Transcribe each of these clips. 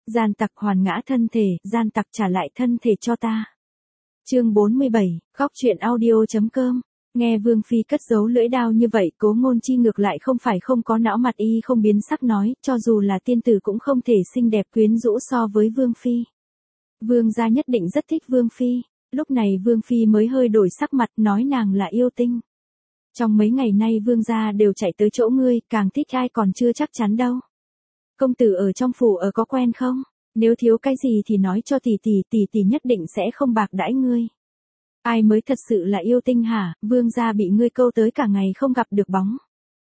Gian tặc hoàn ngã thân thể, gian tặc trả lại thân thể cho ta. Chương 47, góc truyện audio.com. Nghe Vương Phi cất giấu lưỡi đao như vậy, Cố Ngôn Chi ngược lại không phải không có não, mặt y không biến sắc nói, cho dù là tiên tử cũng không thể xinh đẹp quyến rũ so với Vương Phi. Vương gia nhất định rất thích Vương Phi. Lúc này Vương Phi mới hơi đổi sắc mặt, nói nàng là yêu tinh. Trong mấy ngày nay Vương gia đều chạy tới chỗ ngươi, càng thích ai còn chưa chắc chắn đâu. Công tử ở trong phủ ở có quen không? Nếu thiếu cái gì thì nói cho tỷ nhất định sẽ không bạc đãi ngươi. Ai mới thật sự là yêu tinh hả? Vương gia bị ngươi câu tới cả ngày không gặp được bóng.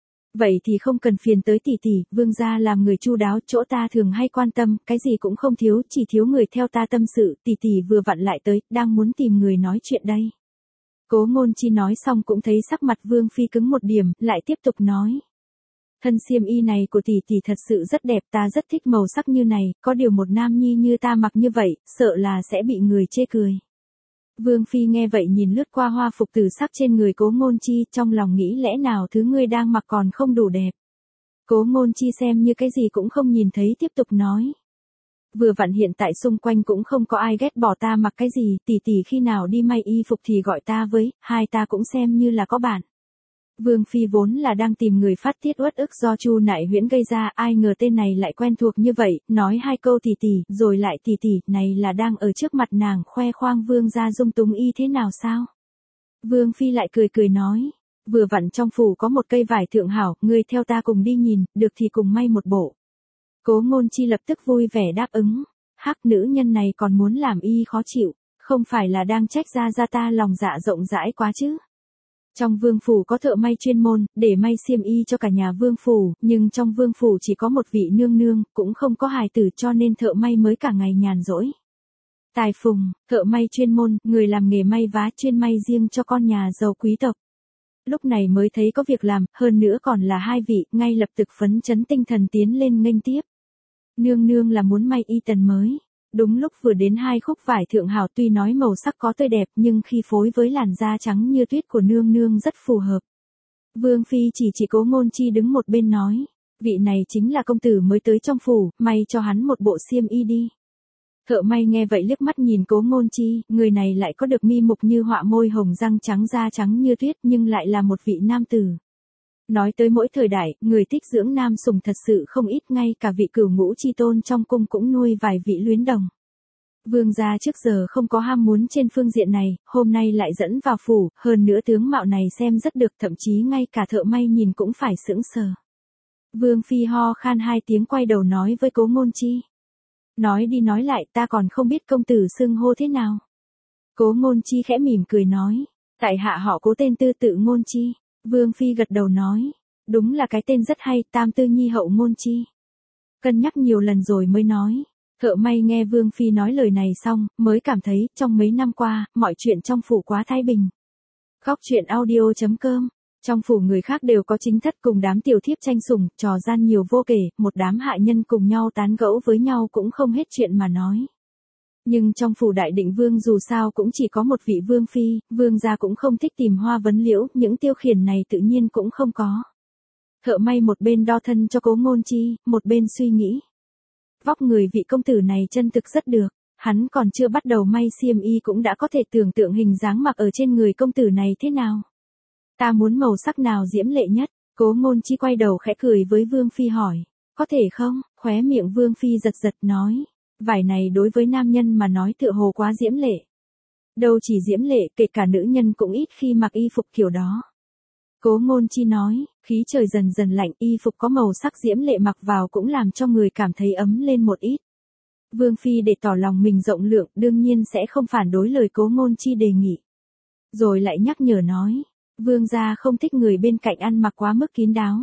Vậy thì không cần phiền tới tỷ, Vương gia làm người chu đáo, chỗ ta thường hay quan tâm, cái gì cũng không thiếu, chỉ thiếu người theo ta tâm sự, tỷ vừa vặn lại tới, đang muốn tìm người nói chuyện đây. Cố Ngôn Chi nói xong cũng thấy sắc mặt Vương Phi cứng một điểm, lại tiếp tục nói. Thân xiêm y này của tỷ thật sự rất đẹp, ta rất thích màu sắc như này, có điều một nam nhi như ta mặc như vậy, sợ là sẽ bị người chê cười. Vương Phi nghe vậy nhìn lướt qua hoa phục tử sắc trên người Cố Ngôn Chi, trong lòng nghĩ lẽ nào thứ ngươi đang mặc còn không đủ đẹp. Cố Ngôn Chi xem như cái gì cũng không nhìn thấy, tiếp tục nói. Vừa vặn hiện tại xung quanh cũng không có ai ghét bỏ ta mặc cái gì, tỷ khi nào đi may y phục thì gọi ta với, hai ta cũng xem như là có bạn. Vương Phi vốn là đang tìm người phát tiết uất ức do Chu Nại Huyễn gây ra, ai ngờ tên này lại quen thuộc như vậy, nói hai câu tỷ, rồi lại tỷ, này là đang ở trước mặt nàng khoe khoang Vương gia dung túng y thế nào sao? Vương Phi lại cười nói, vừa vặn trong phủ có một cây vải thượng hảo, ngươi theo ta cùng đi nhìn, được thì cùng may một bộ. Cố Ngôn Chi lập tức vui vẻ đáp ứng, hắc nữ nhân này còn muốn làm y khó chịu, không phải là đang trách ra ta lòng dạ rộng rãi quá chứ? Trong vương phủ có thợ may chuyên môn, để may xiêm y cho cả nhà vương phủ, nhưng trong vương phủ chỉ có một vị nương nương, cũng không có hài tử cho nên thợ may mới cả ngày nhàn rỗi. Tài phùng, thợ may chuyên môn, người làm nghề may vá chuyên may riêng cho con nhà giàu quý tộc. Lúc này mới thấy có việc làm, hơn nữa còn là hai vị, ngay lập tức phấn chấn tinh thần tiến lên nghênh tiếp. Nương là muốn may y tần mới. Đúng lúc vừa đến hai khúc vải thượng hảo, tuy nói màu sắc có tươi đẹp nhưng khi phối với làn da trắng như tuyết của nương rất phù hợp. Vương Phi chỉ Cố Ngôn Chi đứng một bên nói, vị này chính là công tử mới tới trong phủ, may cho hắn một bộ xiêm y đi. Thợ may nghe vậy liếc mắt nhìn Cố Ngôn Chi, người này lại có được mi mục như họa, môi hồng, răng trắng, da trắng như tuyết nhưng lại là một vị nam tử. Nói tới mỗi thời đại, người thích dưỡng nam sủng thật sự không ít, ngay cả vị Cửu Ngũ chi tôn trong cung cũng nuôi vài vị luyến đồng. Vương gia trước giờ không có ham muốn trên phương diện này, hôm nay lại dẫn vào phủ, hơn nữa tướng mạo này xem rất được, thậm chí ngay cả thợ may nhìn cũng phải sững sờ. Vương Phi ho khan hai tiếng quay đầu nói với Cố Ngôn Chi. Nói đi nói lại ta còn không biết công tử xưng hô thế nào. Cố Ngôn Chi khẽ mỉm cười nói, tại hạ họ Cố, tên Tư tự Ngôn Chi. Vương Phi gật đầu nói, đúng là cái tên rất hay, Tam Tư Nhi hậu Ngôn Chi. Cân nhắc nhiều lần rồi mới nói. Thợ may nghe Vương Phi nói lời này xong, mới cảm thấy, trong mấy năm qua, mọi chuyện trong phủ quá thái bình. Góc truyện audio.com. Trong phủ người khác đều có chính thất cùng đám tiểu thiếp tranh sủng, trò gian nhiều vô kể, một đám hạ nhân cùng nhau tán gẫu với nhau cũng không hết chuyện mà nói. Nhưng trong phủ Đại Định Vương dù sao cũng chỉ có một vị Vương Phi, Vương gia cũng không thích tìm hoa vấn liễu, những tiêu khiển này tự nhiên cũng không có. Thợ may một bên đo thân cho Cố Ngôn Chi, một bên suy nghĩ. Vóc người vị công tử này chân thực rất được, hắn còn chưa bắt đầu may xiêm y cũng đã có thể tưởng tượng hình dáng mặc ở trên người công tử này thế nào. Ta muốn màu sắc nào diễm lệ nhất? Cố Ngôn Chi quay đầu khẽ cười với Vương Phi hỏi, có thể không? Khóe miệng Vương Phi giật nói, vải này đối với nam nhân mà nói tựa hồ quá diễm lệ. Đâu chỉ diễm lệ, kể cả nữ nhân cũng ít khi mặc y phục kiểu đó. Cố Ngôn Chi nói, khí trời dần lạnh, y phục có màu sắc diễm lệ mặc vào cũng làm cho người cảm thấy ấm lên một ít. Vương Phi để tỏ lòng mình rộng lượng, đương nhiên sẽ không phản đối lời Cố Ngôn Chi đề nghị. Rồi lại nhắc nhở nói, Vương gia không thích người bên cạnh ăn mặc quá mức kín đáo.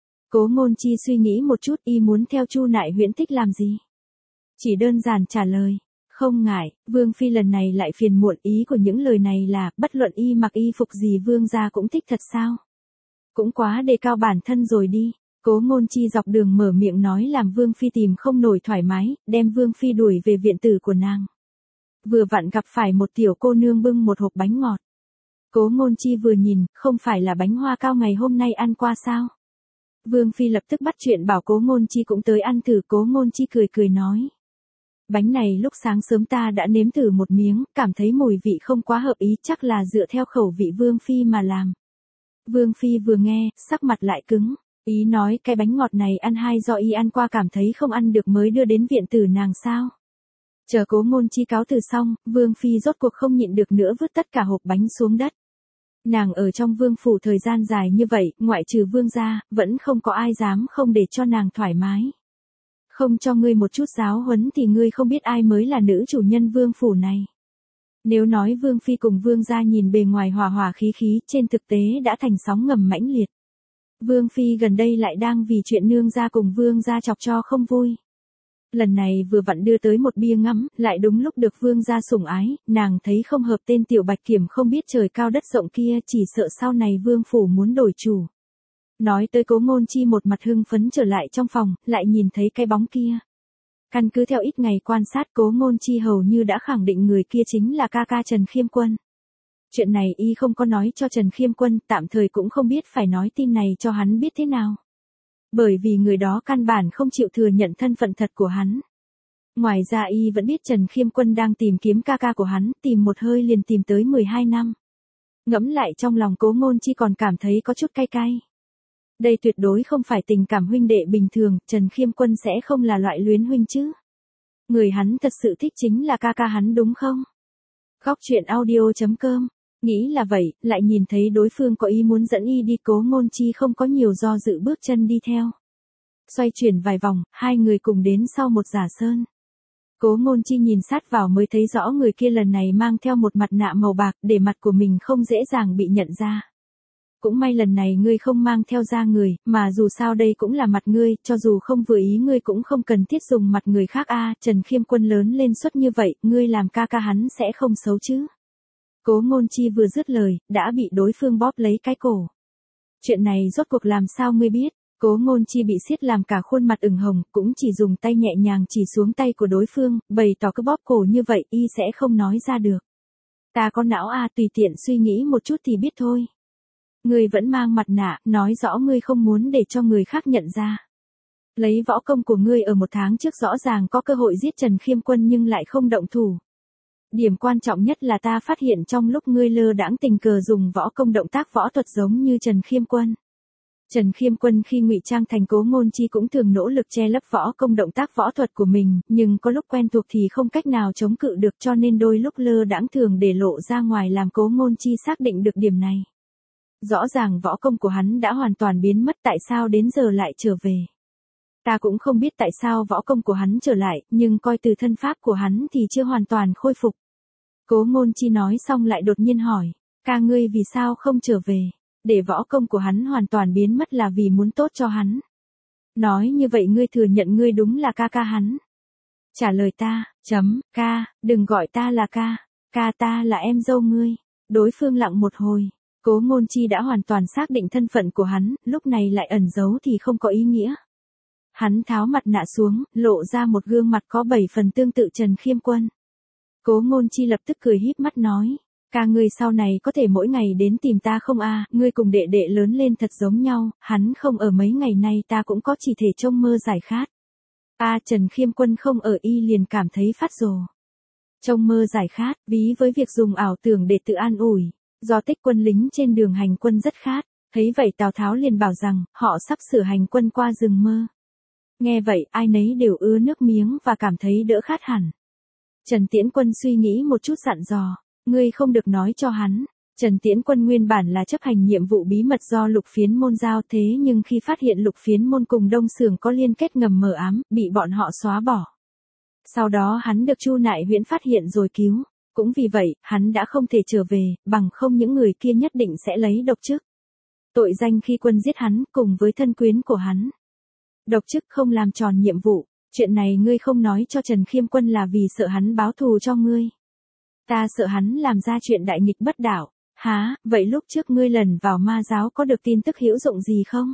Cố Ngôn Chi suy nghĩ một chút, y muốn theo Chu Nại Huyễn thích làm gì? Chỉ đơn giản trả lời, không ngại. Vương Phi lần này lại phiền muộn, ý của những lời này là, bất luận y mặc y phục gì Vương gia cũng thích thật sao? Cũng quá đề cao bản thân rồi đi. Cố Ngôn Chi dọc đường mở miệng nói làm Vương Phi tìm không nổi thoải mái, đem Vương Phi đuổi về viện tử của nàng. Vừa vặn gặp phải một tiểu cô nương bưng một hộp bánh ngọt. Cố Ngôn Chi vừa nhìn, không phải là bánh hoa cao ngày hôm nay ăn qua sao? Vương Phi lập tức bắt chuyện bảo Cố Ngôn Chi cũng tới ăn thử. Cố Ngôn Chi cười nói, Bánh này lúc sáng sớm ta đã nếm thử một miếng, cảm thấy mùi vị không quá hợp ý, chắc là dựa theo khẩu vị Vương Phi mà làm. Vương Phi vừa nghe, sắc mặt lại cứng, ý nói cái bánh ngọt này ăn hay do y ăn qua cảm thấy không ăn được mới đưa đến viện tử nàng sao. Chờ Cố Ngôn Chi cáo từ xong, Vương Phi rốt cuộc không nhịn được nữa vứt tất cả hộp bánh xuống đất. Nàng ở trong vương phủ thời gian dài như vậy, ngoại trừ vương gia, vẫn không có ai dám không để cho nàng thoải mái. Không cho ngươi một chút giáo huấn thì ngươi không biết ai mới là nữ chủ nhân vương phủ này. Nếu nói Vương Phi cùng Vương gia nhìn bề ngoài hòa hòa khí khí, trên thực tế đã thành sóng ngầm mãnh liệt. Vương Phi gần đây lại đang vì chuyện nương gia cùng Vương gia chọc cho không vui. Lần này vừa vặn đưa tới một bia ngắm, lại đúng lúc được Vương gia sủng ái, nàng thấy không hợp tên tiểu bạch kiểm không biết trời cao đất rộng kia, chỉ sợ sau này Vương phủ muốn đổi chủ. Nói tới Cố Ngôn Chi một mặt hưng phấn trở lại trong phòng, lại nhìn thấy cái bóng kia. Căn cứ theo ít ngày quan sát, Cố Ngôn Chi hầu như đã khẳng định người kia chính là ca ca Trần Khiêm Quân. Chuyện này y không có nói cho Trần Khiêm Quân, tạm thời cũng không biết phải nói tin này cho hắn biết thế nào. Bởi vì người đó căn bản không chịu thừa nhận thân phận thật của hắn. Ngoài ra y vẫn biết Trần Khiêm Quân đang tìm kiếm ca ca của hắn, tìm một hơi liền tìm tới 12 năm. Ngẫm lại trong lòng Cố Ngôn Chi còn cảm thấy có chút cay cay. Đây tuyệt đối không phải tình cảm huynh đệ bình thường, Trần Khiêm Quân sẽ không là loại luyến huynh chứ. Người hắn thật sự thích chính là ca ca hắn đúng không? Góc truyện audio.com. Nghĩ là vậy, lại nhìn thấy đối phương có ý muốn dẫn y đi, Cố Ngôn Chi không có nhiều do dự bước chân đi theo. Xoay chuyển vài vòng, hai người cùng đến sau một giả sơn. Cố Ngôn Chi nhìn sát vào mới thấy rõ người kia lần này mang theo một mặt nạ màu bạc, để mặt của mình không dễ dàng bị nhận ra. Cũng may lần này ngươi không mang theo da người, mà dù sao đây cũng là mặt ngươi, cho dù không vừa ý ngươi cũng không cần thiết dùng mặt người khác a. Trần Khiêm Quân lớn lên suất như vậy, ngươi làm ca ca hắn sẽ không xấu chứ. Cố Ngôn Chi vừa dứt lời, đã bị đối phương bóp lấy cái cổ. Chuyện này rốt cuộc làm sao ngươi biết? Cố Ngôn Chi bị siết làm cả khuôn mặt ửng hồng, cũng chỉ dùng tay nhẹ nhàng chỉ xuống tay của đối phương, bày tỏ cứ bóp cổ như vậy, y sẽ không nói ra được. Ta có não a, tùy tiện suy nghĩ một chút thì biết thôi. Ngươi vẫn mang mặt nạ, nói rõ ngươi không muốn để cho người khác nhận ra. Lấy võ công của ngươi ở một tháng trước rõ ràng có cơ hội giết Trần Khiêm Quân nhưng lại không động thủ. Điểm quan trọng nhất là ta phát hiện trong lúc ngươi lơ đãng tình cờ dùng võ công động tác võ thuật giống như Trần Khiêm Quân. Trần Khiêm Quân khi ngụy trang thành Cố Ngôn Chi cũng thường nỗ lực che lấp võ công động tác võ thuật của mình, nhưng có lúc quen thuộc thì không cách nào chống cự được, cho nên đôi lúc lơ đãng thường để lộ ra ngoài làm Cố Ngôn Chi xác định được điểm này. Rõ ràng võ công của hắn đã hoàn toàn biến mất, tại sao đến giờ lại trở về. Ta cũng không biết tại sao võ công của hắn trở lại, nhưng coi từ thân pháp của hắn thì chưa hoàn toàn khôi phục. Cố Ngôn Chi nói xong lại đột nhiên hỏi, ca ngươi vì sao không trở về, để võ công của hắn hoàn toàn biến mất là vì muốn tốt cho hắn. Nói như vậy ngươi thừa nhận ngươi đúng là ca ca hắn. Trả lời ta, ca, đừng gọi ta là ca ta là em dâu ngươi. Đối phương lặng một hồi. Cố Ngôn Chi đã hoàn toàn xác định thân phận của hắn, lúc này lại ẩn giấu thì không có ý nghĩa. Hắn tháo mặt nạ xuống, lộ ra một gương mặt có 7 phần tương tự Trần Khiêm Quân. Cố Ngôn Chi lập tức cười híp mắt nói, ca ngươi sau này có thể mỗi ngày đến tìm ta không a? Ngươi cùng đệ đệ lớn lên thật giống nhau, hắn không ở mấy ngày nay ta cũng có chỉ thể trông mơ giải khát. Trần Khiêm Quân không ở y liền cảm thấy phát rồ. Trông mơ giải khát, ví với việc dùng ảo tưởng để tự an ủi. Do Tích quân lính trên đường hành quân rất khát, thấy vậy Tào Tháo liền bảo rằng, họ sắp sửa hành quân qua rừng mơ. Nghe vậy, ai nấy đều ứa nước miếng và cảm thấy đỡ khát hẳn. Trần Tiễn Quân suy nghĩ một chút dặn dò, ngươi không được nói cho hắn. Trần Tiễn Quân nguyên bản là chấp hành nhiệm vụ bí mật do Lục Phiến Môn giao, thế nhưng khi phát hiện Lục Phiến Môn cùng Đông Xưởng có liên kết ngầm mờ ám, bị bọn họ xóa bỏ. Sau đó hắn được Chu Nại Huyễn phát hiện rồi cứu. Cũng vì vậy, hắn đã không thể trở về, bằng không những người kia nhất định sẽ lấy độc chức. Tội danh khi quân giết hắn, cùng với thân quyến của hắn. Độc chức không làm tròn nhiệm vụ, chuyện này ngươi không nói cho Trần Khiêm Quân là vì sợ hắn báo thù cho ngươi. Ta sợ hắn làm ra chuyện đại nghịch bất đạo. Hả, vậy lúc trước ngươi lần vào ma giáo có được tin tức hữu dụng gì không?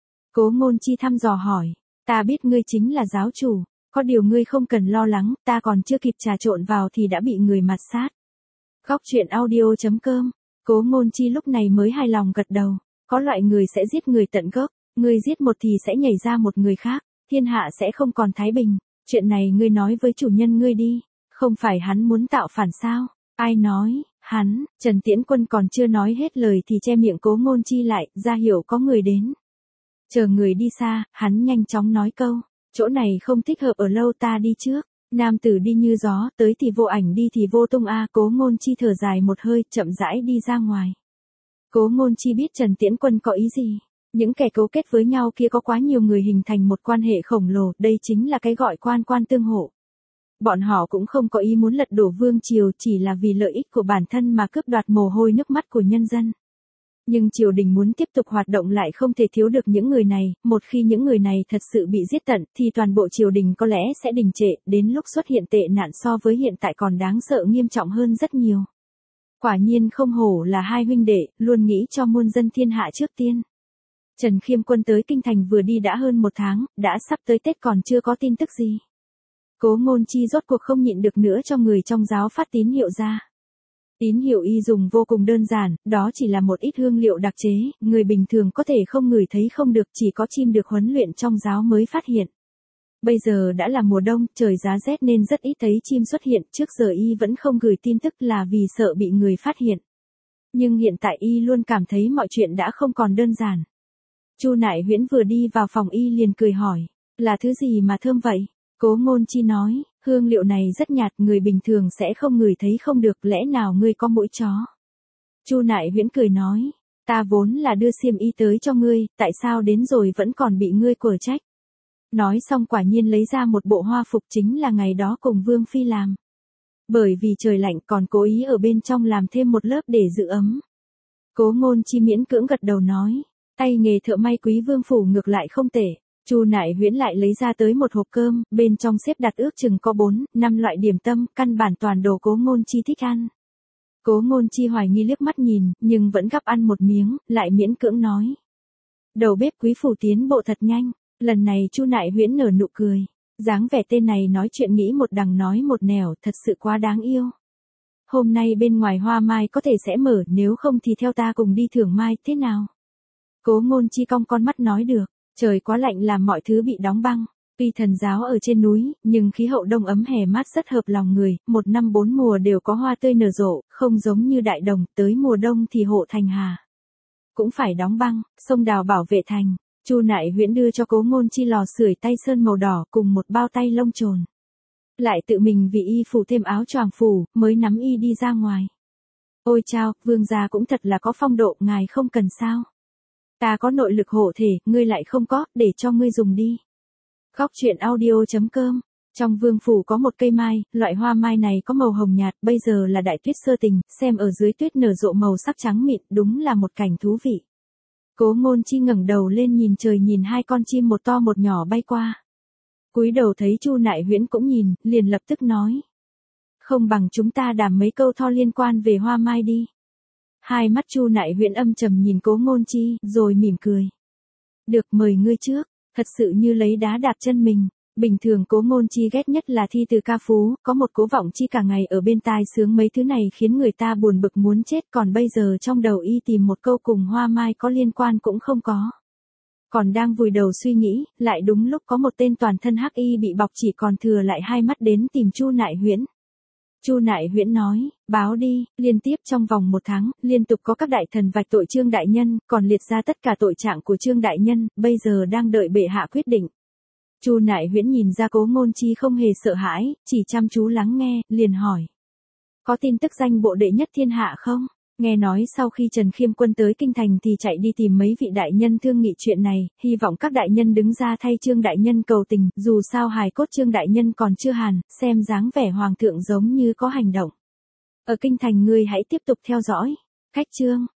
Cố Ngôn Chi thăm dò hỏi, ta biết ngươi chính là giáo chủ. Có điều ngươi không cần lo lắng, ta còn chưa kịp trà trộn vào thì đã bị người mạt sát. Góc truyện audio.com. Cố Ngôn Chi lúc này mới hài lòng gật đầu. Có loại người sẽ giết người tận gốc, người giết một thì sẽ nhảy ra một người khác, thiên hạ sẽ không còn thái bình. Chuyện này ngươi nói với chủ nhân ngươi đi, không phải hắn muốn tạo phản sao? Ai nói, hắn, Trần Tiễn Quân còn chưa nói hết lời thì che miệng Cố Ngôn Chi lại, ra hiểu có người đến. Chờ người đi xa, hắn nhanh chóng nói câu, chỗ này không thích hợp ở lâu, ta đi trước. Nam tử đi như gió, tới thì vô ảnh đi thì vô tung a. Cố Ngôn Chi thở dài một hơi, chậm rãi đi ra ngoài. Cố Ngôn Chi biết Trần Tiễn Quân có ý gì. Những kẻ cấu kết với nhau kia có quá nhiều người hình thành một quan hệ khổng lồ, đây chính là cái gọi quan quan tương hộ. Bọn họ cũng không có ý muốn lật đổ vương triều, chỉ là vì lợi ích của bản thân mà cướp đoạt mồ hôi nước mắt của nhân dân. Nhưng triều đình muốn tiếp tục hoạt động lại không thể thiếu được những người này, một khi những người này thật sự bị giết tận thì toàn bộ triều đình có lẽ sẽ đình trệ, đến lúc xuất hiện tệ nạn so với hiện tại còn đáng sợ nghiêm trọng hơn rất nhiều. Quả nhiên không hổ là hai huynh đệ, luôn nghĩ cho muôn dân thiên hạ trước tiên. Trần Khiêm Quân tới Kinh Thành vừa đi đã hơn 1 tháng, đã sắp tới Tết còn chưa có tin tức gì. Cố Ngôn Chi rốt cuộc không nhịn được nữa cho người trong giáo phát tín hiệu ra. Tín hiệu y dùng vô cùng đơn giản, đó chỉ là một ít hương liệu đặc chế, người bình thường có thể không ngửi thấy không được, chỉ có chim được huấn luyện trong giáo mới phát hiện. Bây giờ đã là mùa đông, trời giá rét nên rất ít thấy chim xuất hiện, trước giờ y vẫn không gửi tin tức là vì sợ bị người phát hiện. Nhưng hiện tại y luôn cảm thấy mọi chuyện đã không còn đơn giản. Chu Nại Huyễn vừa đi vào phòng y liền cười hỏi, là thứ gì mà thơm vậy? Cố Ngôn Chi nói, hương liệu này rất nhạt, người bình thường sẽ không ngửi thấy không được, lẽ nào ngươi có mũi chó? Chu Nại Huyễn cười nói, ta vốn là đưa xiêm y tới cho ngươi, tại sao đến rồi vẫn còn bị ngươi quở trách? Nói xong quả nhiên lấy ra một bộ hoa phục chính là ngày đó cùng Vương Phi làm. Bởi vì trời lạnh còn cố ý ở bên trong làm thêm một lớp để giữ ấm. Cố Ngôn Chi miễn cưỡng gật đầu nói, tay nghề thợ may Quý Vương phủ ngược lại không tệ. Chu Nại Huyễn lại lấy ra tới một hộp cơm, bên trong xếp đặt ước chừng có 4-5 loại điểm tâm, căn bản toàn đồ Cố Ngôn Chi thích ăn. Cố Ngôn Chi hoài nghi liếc mắt nhìn, nhưng vẫn gắp ăn một miếng, lại miễn cưỡng nói. Đầu bếp Quý phủ tiến bộ thật nhanh, lần này Chu Nại Huyễn nở nụ cười. Dáng vẻ tên này nói chuyện nghĩ một đằng nói một nẻo, thật sự quá đáng yêu. Hôm nay bên ngoài hoa mai có thể sẽ mở, nếu không thì theo ta cùng đi thưởng mai, thế nào? Cố Ngôn Chi cong con mắt nói được. Trời quá lạnh làm mọi thứ bị đóng băng. Tuy thần giáo ở trên núi, nhưng khí hậu đông ấm hè mát rất hợp lòng người, 1 năm 4 mùa đều có hoa tươi nở rộ, không giống như đại đồng, tới mùa đông thì hộ thành hà cũng phải đóng băng, sông đào bảo vệ thành. Chu Nại Huyễn đưa cho Cố Ngôn Chi lò sưởi tay sơn màu đỏ cùng một bao tay lông trồn. Lại tự mình vì y phủ thêm áo choàng phủ, mới nắm y đi ra ngoài. Ôi chao, vương gia cũng thật là có phong độ, ngài không cần sao? Ta có nội lực hộ thể, ngươi lại không có, để cho ngươi dùng đi. Góc truyện audio.com. Trong vương phủ có một cây mai, loại hoa mai này có màu hồng nhạt, bây giờ là đại tuyết sơ tình, xem ở dưới tuyết nở rộ màu sắc trắng mịn, đúng là một cảnh thú vị. Cố Ngôn Chi ngẩng đầu lên nhìn trời, nhìn hai con chim một to một nhỏ bay qua. Cúi đầu thấy Chu Nại Huyễn cũng nhìn, liền lập tức nói. Không bằng chúng ta đàm mấy câu tho liên quan về hoa mai đi. Hai mắt Chu Nại Huyễn âm trầm nhìn Cố Ngôn Chi, rồi mỉm cười. Được, mời ngươi trước, thật sự như lấy đá đạp chân mình. Bình thường Cố Ngôn Chi ghét nhất là thi từ ca phú, có một cố vọng chi cả ngày ở bên tai sướng mấy thứ này khiến người ta buồn bực muốn chết, còn bây giờ trong đầu y tìm một câu cùng hoa mai có liên quan cũng không có. Còn đang vùi đầu suy nghĩ, lại đúng lúc có một tên toàn thân hắc y bị bọc chỉ còn thừa lại hai mắt đến tìm Chu Nại Huyễn. Chu Nại Huyễn nói, báo đi, liên tiếp trong vòng 1 tháng, liên tục có các đại thần vạch tội Trương đại nhân, còn liệt ra tất cả tội trạng của Trương đại nhân, bây giờ đang đợi bệ hạ quyết định. Chu Nại Huyễn nhìn ra Cố Ngôn Chi không hề sợ hãi, chỉ chăm chú lắng nghe, liền hỏi. Có tin tức danh bộ đệ nhất thiên hạ không? Nghe nói sau khi Trần Khiêm Quân tới Kinh Thành thì chạy đi tìm mấy vị đại nhân thương nghị chuyện này, hy vọng các đại nhân đứng ra thay Trương đại nhân cầu tình, dù sao hài cốt Trương đại nhân còn chưa hàn, xem dáng vẻ hoàng thượng giống như có hành động. Ở Kinh Thành ngươi hãy tiếp tục theo dõi. Khách Trương,